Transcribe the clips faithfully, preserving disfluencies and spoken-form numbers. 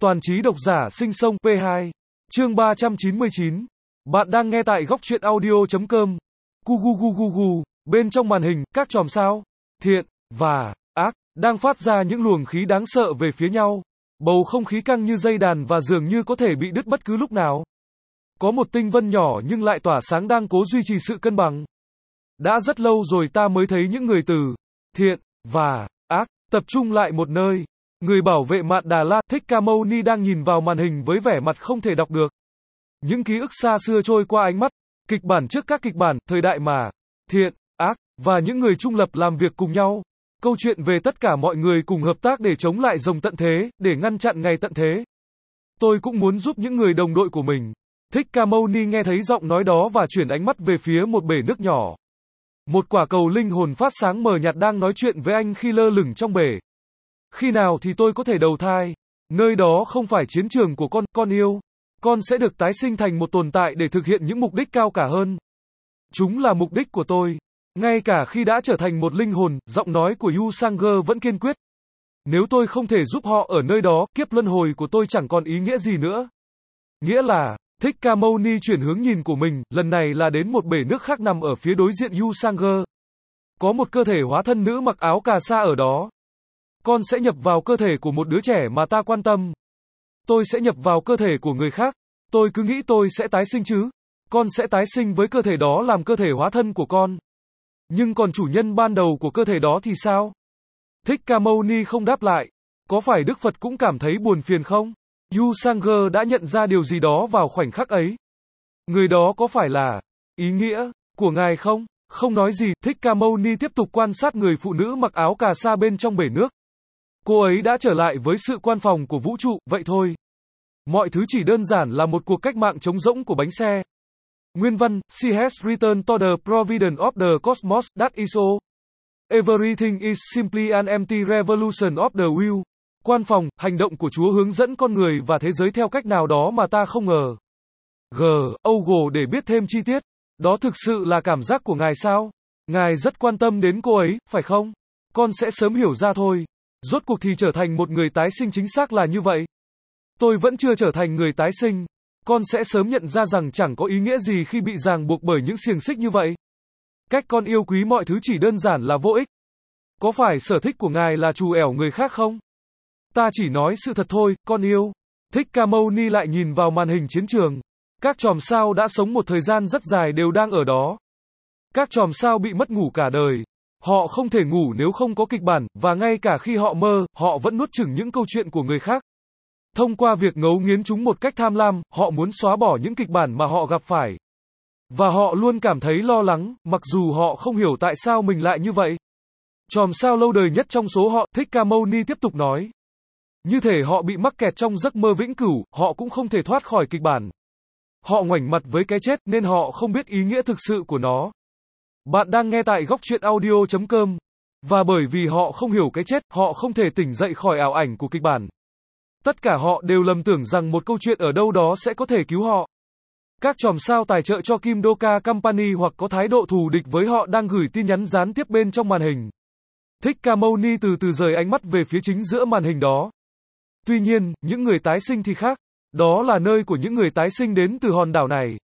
Toàn trí độc giả sinh sông pê hai. Chương ba trăm chín mươi chín. Bạn đang nghe tại góc truyện audio.com. Gu gu gu gu gu. Bên trong màn hình, các chòm sao, thiện, và, ác, đang phát ra những luồng khí đáng sợ về phía nhau. Bầu không khí căng như dây đàn và dường như có thể bị đứt bất cứ lúc nào. Có một tinh vân nhỏ nhưng lại tỏa sáng đang cố duy trì sự cân bằng. Đã rất lâu rồi ta mới thấy những người từ thiện và ác tập trung lại một nơi. Người bảo vệ Mạn Đà La, Thích Ca Mâu Ni đang nhìn vào màn hình với vẻ mặt không thể đọc được. Những ký ức xa xưa trôi qua ánh mắt, kịch bản trước các kịch bản, thời đại mà thiện, ác và những người trung lập làm việc cùng nhau. Câu chuyện về tất cả mọi người cùng hợp tác để chống lại rồng tận thế, để ngăn chặn ngày tận thế. Tôi cũng muốn giúp những người đồng đội của mình. Thích Ca Mâu Ni nghe thấy giọng nói đó và chuyển ánh mắt về phía một bể nước nhỏ. Một quả cầu linh hồn phát sáng mờ nhạt đang nói chuyện với anh khi lơ lửng trong bể. Khi nào thì tôi có thể đầu thai? Nơi đó không phải chiến trường của con, con yêu. Con sẽ được tái sinh thành một tồn tại để thực hiện những mục đích cao cả hơn. Chúng là mục đích của tôi. Ngay cả khi đã trở thành một linh hồn, giọng nói của Yu Sanger vẫn kiên quyết. Nếu tôi không thể giúp họ ở nơi đó, kiếp luân hồi của tôi chẳng còn ý nghĩa gì nữa. Nghĩa là, Thích Ca Mâu Ni chuyển hướng nhìn của mình, lần này là đến một bể nước khác nằm ở phía đối diện Yu Sanger. Có một cơ thể hóa thân nữ mặc áo cà sa ở đó. Con sẽ nhập vào cơ thể của một đứa trẻ mà ta quan tâm. Tôi sẽ nhập vào cơ thể của người khác. Tôi cứ nghĩ tôi sẽ tái sinh chứ. Con sẽ tái sinh với cơ thể đó làm cơ thể hóa thân của con. Nhưng còn chủ nhân ban đầu của cơ thể đó thì sao? Thích Ca Mâu Ni không đáp lại. Có phải Đức Phật cũng cảm thấy buồn phiền không? Yu Sanger đã nhận ra điều gì đó vào khoảnh khắc ấy. Người đó có phải là ý nghĩa của ngài không? Không nói gì, Thích Ca Mâu Ni tiếp tục quan sát người phụ nữ mặc áo cà sa bên trong bể nước. Cô ấy đã trở lại với sự quan phòng của vũ trụ, vậy thôi. Mọi thứ chỉ đơn giản là một cuộc cách mạng trống rỗng của bánh xe. Nguyên văn, She has returned to the providence of the cosmos, that is all. Everything is simply an empty revolution of the wheel. Quan phòng, hành động của Chúa hướng dẫn con người và thế giới theo cách nào đó mà ta không ngờ. G. Ogle để biết thêm chi tiết. Đó thực sự là cảm giác của ngài sao? Ngài rất quan tâm đến cô ấy, phải không? Con sẽ sớm hiểu ra thôi. Rốt cuộc thì trở thành một người tái sinh chính xác là như vậy. Tôi vẫn chưa trở thành người tái sinh. Con sẽ sớm nhận ra rằng chẳng có ý nghĩa gì khi bị ràng buộc bởi những xiềng xích như vậy. Cách con yêu quý mọi thứ chỉ đơn giản là vô ích. Có phải sở thích của ngài là trù ẻo người khác không? Ta chỉ nói sự thật thôi, con yêu. Thích Ca Mâu Ni lại nhìn vào màn hình chiến trường. Các chòm sao đã sống một thời gian rất dài đều đang ở đó. Các chòm sao bị mất ngủ cả đời. Họ không thể ngủ nếu không có kịch bản, và ngay cả khi họ mơ, họ vẫn nuốt chửng những câu chuyện của người khác. Thông qua việc ngấu nghiến chúng một cách tham lam, họ muốn xóa bỏ những kịch bản mà họ gặp phải. Và họ luôn cảm thấy lo lắng, mặc dù họ không hiểu tại sao mình lại như vậy. Chòm sao lâu đời nhất trong số họ, Thích Ca Mâu Ni tiếp tục nói. Như thể họ bị mắc kẹt trong giấc mơ vĩnh cửu, họ cũng không thể thoát khỏi kịch bản. Họ ngoảnh mặt với cái chết nên họ không biết ý nghĩa thực sự của nó. Bạn đang nghe tại góc truyện audio.com. Và bởi vì họ không hiểu cái chết, họ không thể tỉnh dậy khỏi ảo ảnh của kịch bản. Tất cả họ đều lầm tưởng rằng một câu chuyện ở đâu đó sẽ có thể cứu họ. Các chòm sao tài trợ cho Kim Doka Company hoặc có thái độ thù địch với họ đang gửi tin nhắn gián tiếp bên trong màn hình. Thích Ca Mâu Ni từ từ rời ánh mắt về phía chính giữa màn hình đó. Tuy nhiên, những người tái sinh thì khác. Đó là nơi của những người tái sinh đến từ hòn đảo này.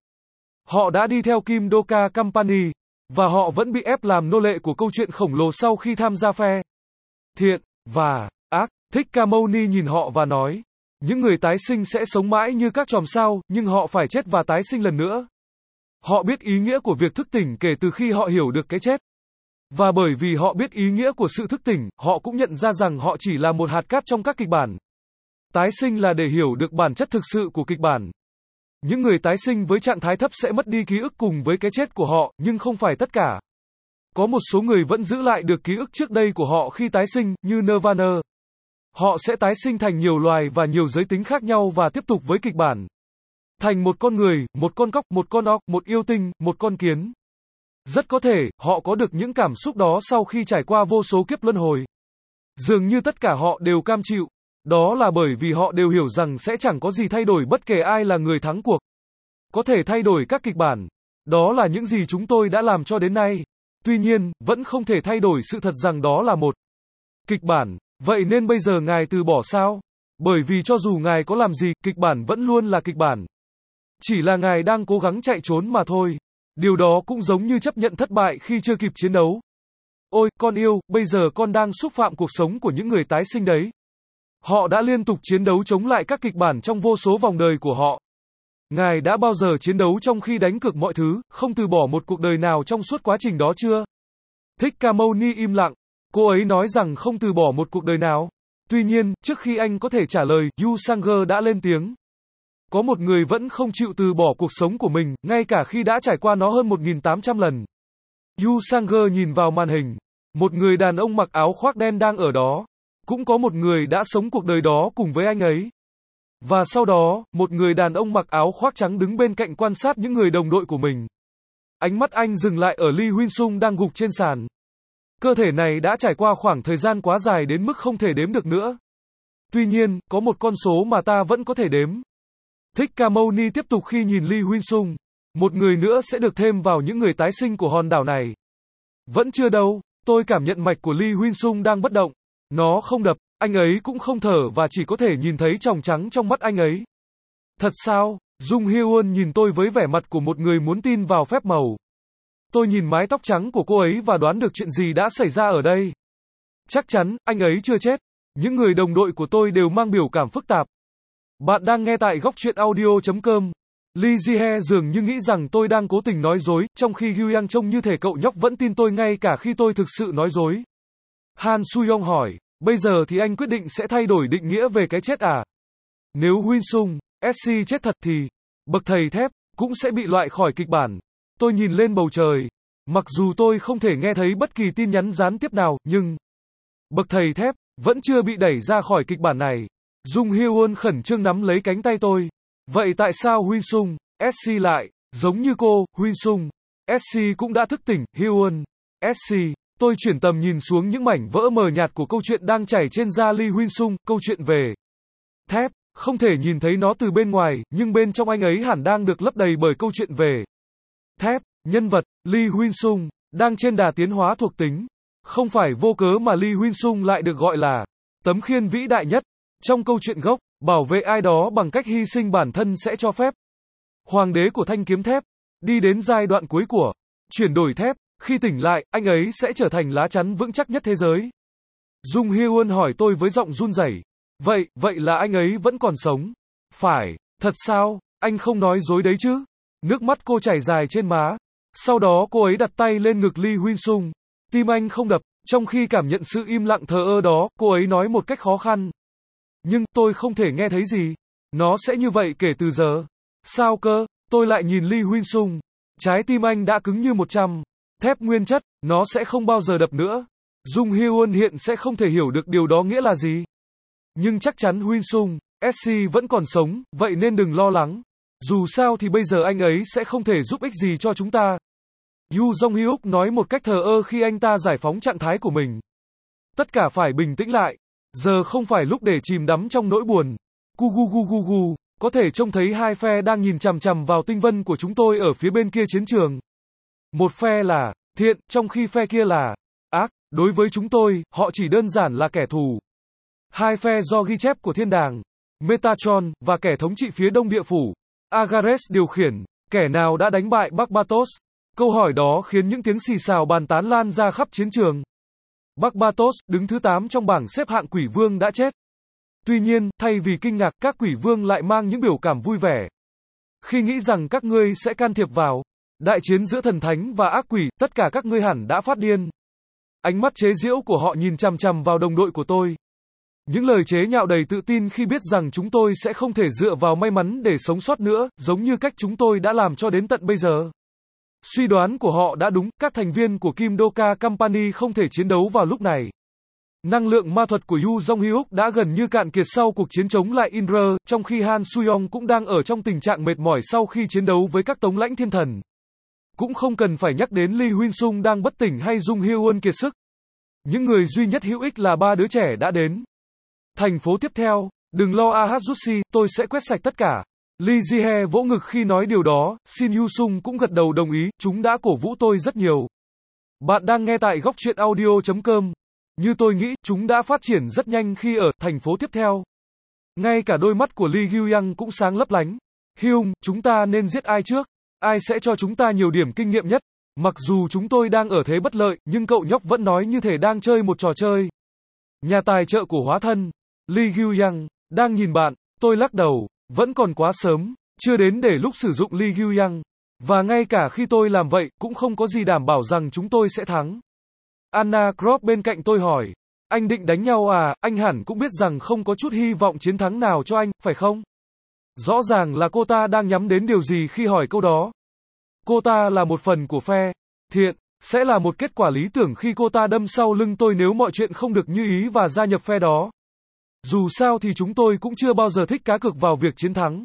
Họ đã đi theo Kim Doka Company. Và họ vẫn bị ép làm nô lệ của câu chuyện khổng lồ sau khi tham gia phe thiện và ác. Thích Ca Mâu Ni nhìn họ và nói, những người tái sinh sẽ sống mãi như các chòm sao, nhưng họ phải chết và tái sinh lần nữa. Họ biết ý nghĩa của việc thức tỉnh kể từ khi họ hiểu được cái chết. Và bởi vì họ biết ý nghĩa của sự thức tỉnh, họ cũng nhận ra rằng họ chỉ là một hạt cát trong các kịch bản. Tái sinh là để hiểu được bản chất thực sự của kịch bản. Những người tái sinh với trạng thái thấp sẽ mất đi ký ức cùng với cái chết của họ, nhưng không phải tất cả. Có một số người vẫn giữ lại được ký ức trước đây của họ khi tái sinh, như Nirvana. Họ sẽ tái sinh thành nhiều loài và nhiều giới tính khác nhau và tiếp tục với kịch bản. Thành một con người, một con cóc, một con ọc, một yêu tinh, một con kiến. Rất có thể, họ có được những cảm xúc đó sau khi trải qua vô số kiếp luân hồi. Dường như tất cả họ đều cam chịu. Đó là bởi vì họ đều hiểu rằng sẽ chẳng có gì thay đổi bất kể ai là người thắng cuộc. Có thể thay đổi các kịch bản. Đó là những gì chúng tôi đã làm cho đến nay. Tuy nhiên, vẫn không thể thay đổi sự thật rằng đó là một kịch bản. Vậy nên bây giờ ngài từ bỏ sao? Bởi vì cho dù ngài có làm gì, kịch bản vẫn luôn là kịch bản. Chỉ là ngài đang cố gắng chạy trốn mà thôi. Điều đó cũng giống như chấp nhận thất bại khi chưa kịp chiến đấu. Ôi, con yêu, bây giờ con đang xúc phạm cuộc sống của những người tái sinh đấy. Họ đã liên tục chiến đấu chống lại các kịch bản trong vô số vòng đời của họ. Ngài đã bao giờ chiến đấu trong khi đánh cược mọi thứ, không từ bỏ một cuộc đời nào trong suốt quá trình đó chưa? Thích Ca Mâu Ni im lặng. Cô ấy nói rằng không từ bỏ một cuộc đời nào. Tuy nhiên, trước khi anh có thể trả lời, Yu Sanger đã lên tiếng. Có một người vẫn không chịu từ bỏ cuộc sống của mình, ngay cả khi đã trải qua nó hơn một nghìn tám trăm lần. Yu Sanger nhìn vào màn hình. Một người đàn ông mặc áo khoác đen đang ở đó. Cũng có một người đã sống cuộc đời đó cùng với anh ấy. Và sau đó, một người đàn ông mặc áo khoác trắng đứng bên cạnh quan sát những người đồng đội của mình. Ánh mắt anh dừng lại ở Lee Huynh Sung đang gục trên sàn. Cơ thể này đã trải qua khoảng thời gian quá dài đến mức không thể đếm được nữa. Tuy nhiên, có một con số mà ta vẫn có thể đếm. Thích Ca Mâu Ni tiếp tục khi nhìn Lee Huynh Sung. Một người nữa sẽ được thêm vào những người tái sinh của hòn đảo này. Vẫn chưa đâu, tôi cảm nhận mạch của Lee Huynh Sung đang bất động. Nó không đập, anh ấy cũng không thở và chỉ có thể nhìn thấy tròng trắng trong mắt anh ấy. Thật sao? Jung Hye-won nhìn tôi với vẻ mặt của một người muốn tin vào phép màu. Tôi nhìn mái tóc trắng của cô ấy và đoán được chuyện gì đã xảy ra ở đây. Chắc chắn, anh ấy chưa chết. Những người đồng đội của tôi đều mang biểu cảm phức tạp. Bạn đang nghe tại góc truyện audio chấm com. Lee Ji-hye dường như nghĩ rằng tôi đang cố tình nói dối, trong khi Gyu-yang trông như thể cậu nhóc vẫn tin tôi ngay cả khi tôi thực sự nói dối. Han Su-yong hỏi, bây giờ thì anh quyết định sẽ thay đổi định nghĩa về cái chết à? Nếu Huynh Sung, ét xê chết thật thì, bậc thầy thép, cũng sẽ bị loại khỏi kịch bản. Tôi nhìn lên bầu trời. Mặc dù tôi không thể nghe thấy bất kỳ tin nhắn gián tiếp nào, nhưng bậc thầy thép vẫn chưa bị đẩy ra khỏi kịch bản này. Jung Hye-won khẩn trương nắm lấy cánh tay tôi. Vậy tại sao Huynh Sung, ét xê lại, giống như cô, Huynh Sung, ét xê cũng đã thức tỉnh, Hye-won, ét xê. Tôi chuyển tầm nhìn xuống những mảnh vỡ mờ nhạt của câu chuyện đang chảy trên da Lee Huynh Sung, câu chuyện về thép. Không thể nhìn thấy nó từ bên ngoài, nhưng bên trong anh ấy hẳn đang được lấp đầy bởi câu chuyện về thép. Nhân vật, Lee Huynh Sung, đang trên đà tiến hóa thuộc tính. Không phải vô cớ mà Lee Huynh Sung lại được gọi là tấm khiên vĩ đại nhất. Trong câu chuyện gốc, bảo vệ ai đó bằng cách hy sinh bản thân sẽ cho phép hoàng đế của thanh kiếm thép đi đến giai đoạn cuối của chuyển đổi thép. Khi tỉnh lại, anh ấy sẽ trở thành lá chắn vững chắc nhất thế giới. Jung Hye-won hỏi tôi với giọng run rẩy. Vậy, vậy là anh ấy vẫn còn sống? Phải, thật sao? Anh không nói dối đấy chứ? Nước mắt cô chảy dài trên má. Sau đó cô ấy đặt tay lên ngực Lee Huynh Sung. Tim anh không đập, trong khi cảm nhận sự im lặng thờ ơ đó, cô ấy nói một cách khó khăn. Nhưng, tôi không thể nghe thấy gì. Nó sẽ như vậy kể từ giờ. Sao cơ? Tôi lại nhìn Lee Huynh Sung. Trái tim anh đã cứng như một trăm thép nguyên chất, nó sẽ không bao giờ đập nữa. Jung Hye-won hiện sẽ không thể hiểu được điều đó nghĩa là gì. Nhưng chắc chắn Huynh Sung, ét xê vẫn còn sống, vậy nên đừng lo lắng. Dù sao thì bây giờ anh ấy sẽ không thể giúp ích gì cho chúng ta. Yu Jong-hyuk nói một cách thờ ơ khi anh ta giải phóng trạng thái của mình. Tất cả phải bình tĩnh lại. Giờ không phải lúc để chìm đắm trong nỗi buồn. Gu gu gu gu gu, có thể trông thấy hai phe đang nhìn chằm chằm vào tinh vân của chúng tôi ở phía bên kia chiến trường. Một phe là thiện, trong khi phe kia là ác. Đối với chúng tôi, họ chỉ đơn giản là kẻ thù. Hai phe do ghi chép của thiên đàng, Metatron, và kẻ thống trị phía đông địa phủ, Agares điều khiển. Kẻ nào đã đánh bại Barbatos? Câu hỏi đó khiến những tiếng xì xào bàn tán lan ra khắp chiến trường. Barbatos, đứng thứ tám trong bảng xếp hạng quỷ vương đã chết. Tuy nhiên, thay vì kinh ngạc, các quỷ vương lại mang những biểu cảm vui vẻ. Khi nghĩ rằng các ngươi sẽ can thiệp vào đại chiến giữa thần thánh và ác quỷ, tất cả các ngươi hẳn đã phát điên. Ánh mắt chế giễu của họ nhìn chằm chằm vào đồng đội của tôi. Những lời chế nhạo đầy tự tin khi biết rằng chúng tôi sẽ không thể dựa vào may mắn để sống sót nữa, giống như cách chúng tôi đã làm cho đến tận bây giờ. Suy đoán của họ đã đúng, các thành viên của Kim Doka Company không thể chiến đấu vào lúc này. Năng lượng ma thuật của Yu Jong-hyuk đã gần như cạn kiệt sau cuộc chiến chống lại Indra, trong khi Han Su-yong cũng đang ở trong tình trạng mệt mỏi sau khi chiến đấu với các tống lãnh thiên thần. Cũng không cần phải nhắc đến Lee Huynh Sung đang bất tỉnh hay Jung Hye-won kiệt sức. Những người duy nhất hữu ích là ba đứa trẻ đã đến. Thành phố tiếp theo, đừng lo Ahasushi, tôi sẽ quét sạch tất cả. Lee Ji-hye vỗ ngực khi nói điều đó, Shin Yu-sung cũng gật đầu đồng ý, chúng đã cổ vũ tôi rất nhiều. Bạn đang nghe tại góc truyện audio chấm com. Như tôi nghĩ, chúng đã phát triển rất nhanh khi ở thành phố tiếp theo. Ngay cả đôi mắt của Lee Gyuyang cũng sáng lấp lánh. Hyung, chúng ta nên giết ai trước? Ai sẽ cho chúng ta nhiều điểm kinh nghiệm nhất? Mặc dù chúng tôi đang ở thế bất lợi, nhưng cậu nhóc vẫn nói như thể đang chơi một trò chơi. Nhà tài trợ của hóa thân, Lee Gyuyang, đang nhìn bạn. Tôi lắc đầu, vẫn còn quá sớm, chưa đến để lúc sử dụng Lee Gyuyang. Và ngay cả khi tôi làm vậy, cũng không có gì đảm bảo rằng chúng tôi sẽ thắng. Anna Croft bên cạnh tôi hỏi, anh định đánh nhau à? Anh hẳn cũng biết rằng không có chút hy vọng chiến thắng nào cho anh, phải không? Rõ ràng là cô ta đang nhắm đến điều gì khi hỏi câu đó. Cô ta là một phần của phe thiện, sẽ là một kết quả lý tưởng khi cô ta đâm sau lưng tôi nếu mọi chuyện không được như ý và gia nhập phe đó. Dù sao thì chúng tôi cũng chưa bao giờ thích cá cược vào việc chiến thắng.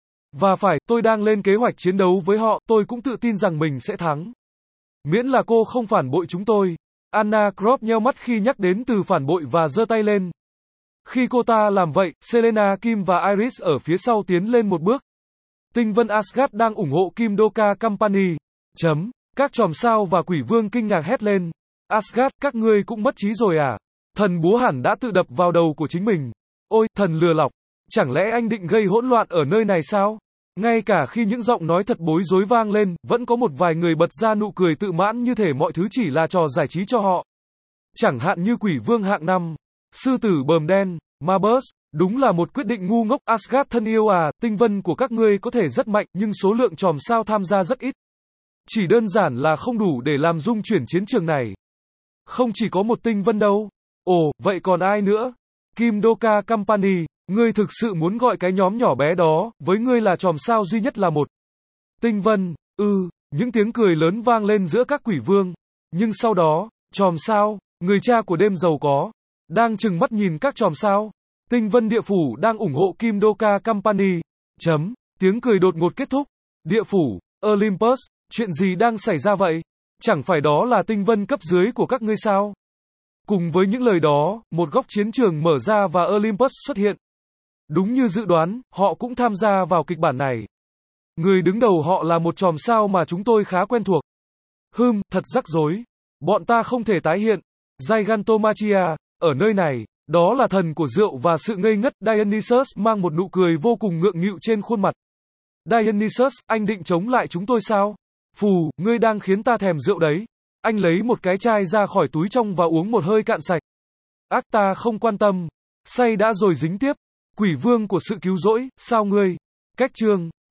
Và phải, tôi đang lên kế hoạch chiến đấu với họ, tôi cũng tự tin rằng mình sẽ thắng. Miễn là cô không phản bội chúng tôi. Anna Croft nheo mắt khi nhắc đến từ phản bội và giơ tay lên. Khi cô ta làm vậy, Selena Kim và Iris ở phía sau tiến lên một bước. Tinh vân Asgard đang ủng hộ Kim Doka Company. Chấm. Các chòm sao và quỷ vương kinh ngạc hét lên. Asgard, các ngươi cũng mất trí rồi à? Thần búa hẳn đã tự đập vào đầu của chính mình. Ôi, thần lừa lọc. Chẳng lẽ anh định gây hỗn loạn ở nơi này sao? Ngay cả khi những giọng nói thật bối rối vang lên, vẫn có một vài người bật ra nụ cười tự mãn như thể mọi thứ chỉ là trò giải trí cho họ. Chẳng hạn như quỷ vương hạng năm. Sư tử bờm đen, Mabus, đúng là một quyết định ngu ngốc. Asgard thân yêu à, tinh vân của các ngươi có thể rất mạnh, nhưng số lượng chòm sao tham gia rất ít. Chỉ đơn giản là không đủ để làm rung chuyển chiến trường này. Không chỉ có một tinh vân đâu. Ồ, vậy còn ai nữa? Kim Doka Company, ngươi thực sự muốn gọi cái nhóm nhỏ bé đó, với ngươi là chòm sao duy nhất là một tinh vân, ư, ừ, những tiếng cười lớn vang lên giữa các quỷ vương. Nhưng sau đó, chòm sao, người cha của đêm giàu có, đang trừng mắt nhìn các chòm sao. Tinh vân địa phủ đang ủng hộ Kim Doka Company. Chấm, tiếng cười đột ngột kết thúc. Địa phủ, Olympus, chuyện gì đang xảy ra vậy? Chẳng phải đó là tinh vân cấp dưới của các ngươi sao? Cùng với những lời đó, một góc chiến trường mở ra và Olympus xuất hiện. Đúng như dự đoán, họ cũng tham gia vào kịch bản này. Người đứng đầu họ là một chòm sao mà chúng tôi khá quen thuộc. Hừm, thật rắc rối. Bọn ta không thể tái hiện. Gigantomachia, ở nơi này, đó là thần của rượu và sự ngây ngất. Dionysus mang một nụ cười vô cùng ngượng nghịu trên khuôn mặt. Dionysus, anh định chống lại chúng tôi sao? Phù, ngươi đang khiến ta thèm rượu đấy. Anh lấy một cái chai ra khỏi túi trong và uống một hơi cạn sạch. Ác ta không quan tâm. Say đã rồi dính tiếp. Quỷ vương của sự cứu rỗi, sao ngươi? Cách chương